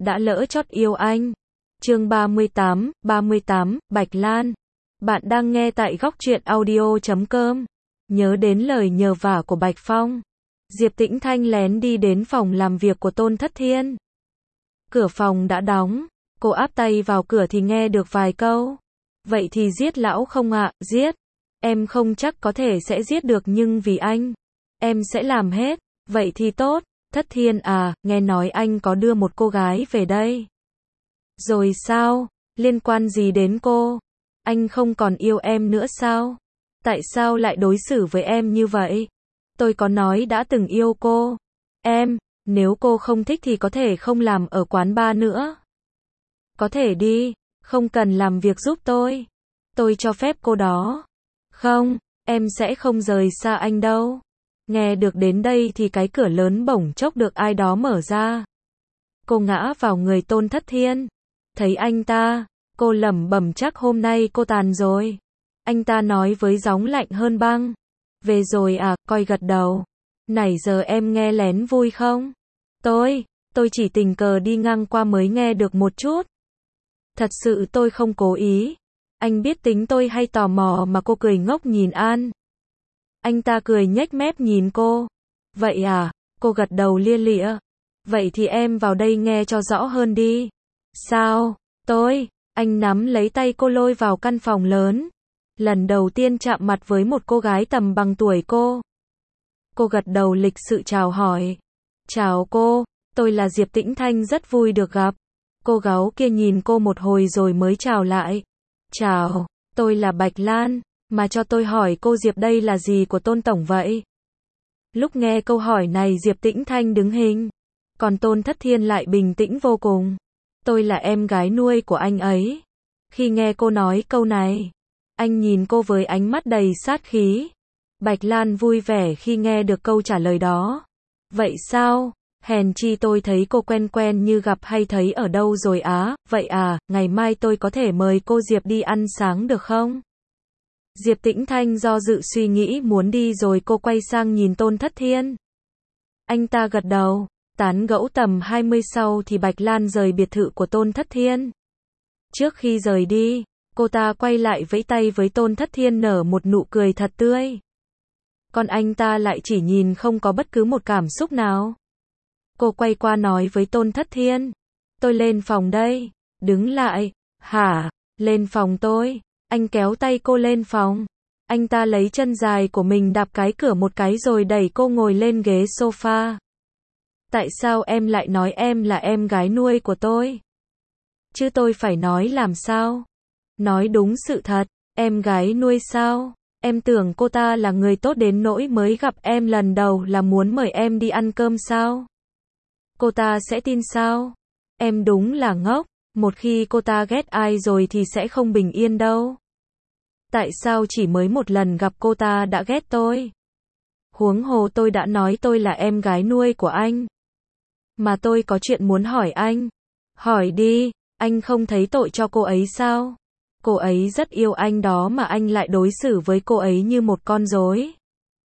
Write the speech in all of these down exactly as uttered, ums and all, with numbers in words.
đã lỡ chót yêu anh. Chương ba mươi tám, ba mươi tám, Bạch Lan. Bạn đang nghe tại góc truyện audio chấm com. Nhớ đến lời nhờ vả của Bạch Phong. Diệp Tĩnh Thanh lén đi đến phòng làm việc của Tôn Thất Thiên. Cửa phòng đã đóng, cô áp tay vào cửa thì nghe được vài câu. Vậy thì giết lão không ạ? Giết. Em không chắc có thể sẽ giết được nhưng vì anh, em sẽ làm hết. Vậy thì tốt. Thất Thiên à, nghe nói anh có đưa một cô gái về đây. Rồi sao? Liên quan gì đến cô? Anh không còn yêu em nữa sao? Tại sao lại đối xử với em như vậy? Tôi có nói đã từng yêu cô. Em, nếu cô không thích thì có thể không làm ở quán bar nữa. Có thể đi, không cần làm việc giúp tôi. Tôi cho phép cô đó. Không, em sẽ không rời xa anh đâu. Nghe được đến đây thì cái cửa lớn bỗng chốc được ai đó mở ra. Cô ngã vào người Tôn Thất Thiên. Thấy anh ta, cô lẩm bẩm chắc hôm nay cô tàn rồi. Anh ta nói với giọng lạnh hơn băng. Về rồi à, coi gật đầu. Nãy giờ em nghe lén vui không? Tôi, tôi chỉ tình cờ đi ngang qua mới nghe được một chút. Thật sự tôi không cố ý. Anh biết tính tôi hay tò mò mà. Cô cười ngốc nhìn An. Anh ta cười nhếch mép nhìn cô. Vậy à, cô gật đầu lia lịa. Vậy thì em vào đây nghe cho rõ hơn đi. Sao? Tôi, anh nắm lấy tay cô lôi vào căn phòng lớn. Lần đầu tiên chạm mặt với một cô gái tầm bằng tuổi cô. Cô gật đầu lịch sự chào hỏi. Chào cô, tôi là Diệp Tĩnh Thanh rất vui được gặp. Cô gái kia nhìn cô một hồi rồi mới chào lại. Chào, tôi là Bạch Lan, mà cho tôi hỏi cô Diệp đây là gì của Tôn Tổng vậy? Lúc nghe câu hỏi này Diệp Tĩnh Thanh đứng hình, còn Tôn Thất Thiên lại bình tĩnh vô cùng. Tôi là em gái nuôi của anh ấy. Khi nghe cô nói câu này, anh nhìn cô với ánh mắt đầy sát khí. Bạch Lan vui vẻ khi nghe được câu trả lời đó. Vậy sao? Hèn chi tôi thấy cô quen quen như gặp hay thấy ở đâu rồi á. Vậy à, ngày mai tôi có thể mời cô Diệp đi ăn sáng được không? Diệp Tĩnh Thanh do dự suy nghĩ muốn đi rồi cô quay sang nhìn Tôn Thất Thiên. Anh ta gật đầu. Tán gẫu tầm hai mươi sau thì Bạch Lan rời biệt thự của Tôn Thất Thiên. Trước khi rời đi, cô ta quay lại vẫy tay với Tôn Thất Thiên nở một nụ cười thật tươi. Còn anh ta lại chỉ nhìn không có bất cứ một cảm xúc nào. Cô quay qua nói với Tôn Thất Thiên. Tôi lên phòng đây. Đứng lại. Hả? Lên phòng tôi. Anh kéo tay cô lên phòng. Anh ta lấy chân dài của mình đạp cái cửa một cái rồi đẩy cô ngồi lên ghế sofa. Tại sao em lại nói em là em gái nuôi của tôi? Chứ tôi phải nói làm sao? Nói đúng sự thật. Em gái nuôi sao? Em tưởng cô ta là người tốt đến nỗi mới gặp em lần đầu là muốn mời em đi ăn cơm sao? Cô ta sẽ tin sao? Em đúng là ngốc. Một khi cô ta ghét ai rồi thì sẽ không bình yên đâu. Tại sao chỉ mới một lần gặp cô ta đã ghét tôi? Huống hồ tôi đã nói tôi là em gái nuôi của anh. Mà tôi có chuyện muốn hỏi anh. Hỏi đi, anh không thấy tội cho cô ấy sao? Cô ấy rất yêu anh đó mà anh lại đối xử với cô ấy như một con rối.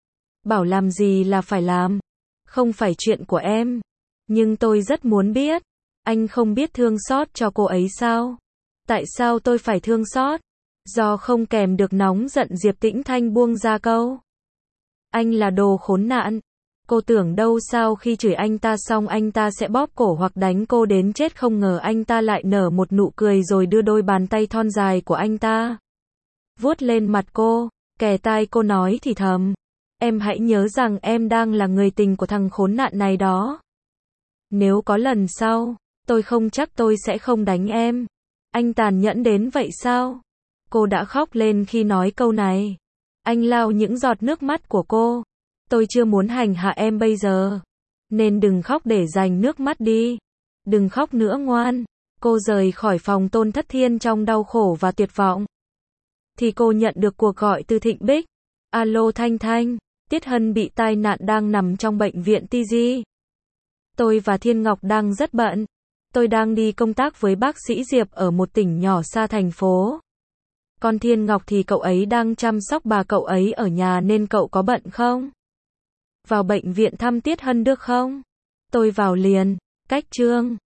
Bảo làm gì là phải làm. Không phải chuyện của em. Nhưng tôi rất muốn biết. Anh không biết thương xót cho cô ấy sao? Tại sao tôi phải thương xót? Do không kèm được nóng giận Diệp Tĩnh Thanh buông ra câu. Anh là đồ khốn nạn. Cô tưởng đâu sao khi chửi anh ta xong anh ta sẽ bóp cổ hoặc đánh cô đến chết, không ngờ anh ta lại nở một nụ cười rồi đưa đôi bàn tay thon dài của anh ta vuốt lên mặt cô, kề tai cô nói thì thầm. Em hãy nhớ rằng em đang là người tình của thằng khốn nạn này đó. Nếu có lần sau, tôi không chắc tôi sẽ không đánh em. Anh tàn nhẫn đến vậy sao? Cô đã khóc lên khi nói câu này. Anh lau những giọt nước mắt của cô. Tôi chưa muốn hành hạ em bây giờ. Nên đừng khóc để dành nước mắt đi. Đừng khóc nữa ngoan. Cô rời khỏi phòng Tôn Thất Thiên trong đau khổ và tuyệt vọng. Thì cô nhận được cuộc gọi từ Thịnh Bích. Alo Thanh Thanh, Tiết Hân bị tai nạn đang nằm trong bệnh viện Ti Di. Tôi và Thiên Ngọc đang rất bận. Tôi đang đi công tác với bác sĩ Diệp ở một tỉnh nhỏ xa thành phố. Còn Thiên Ngọc thì cậu ấy đang chăm sóc bà cậu ấy ở nhà nên cậu có bận không? Vào bệnh viện thăm Tiết Hân được không? Tôi vào liền. Cách Trương.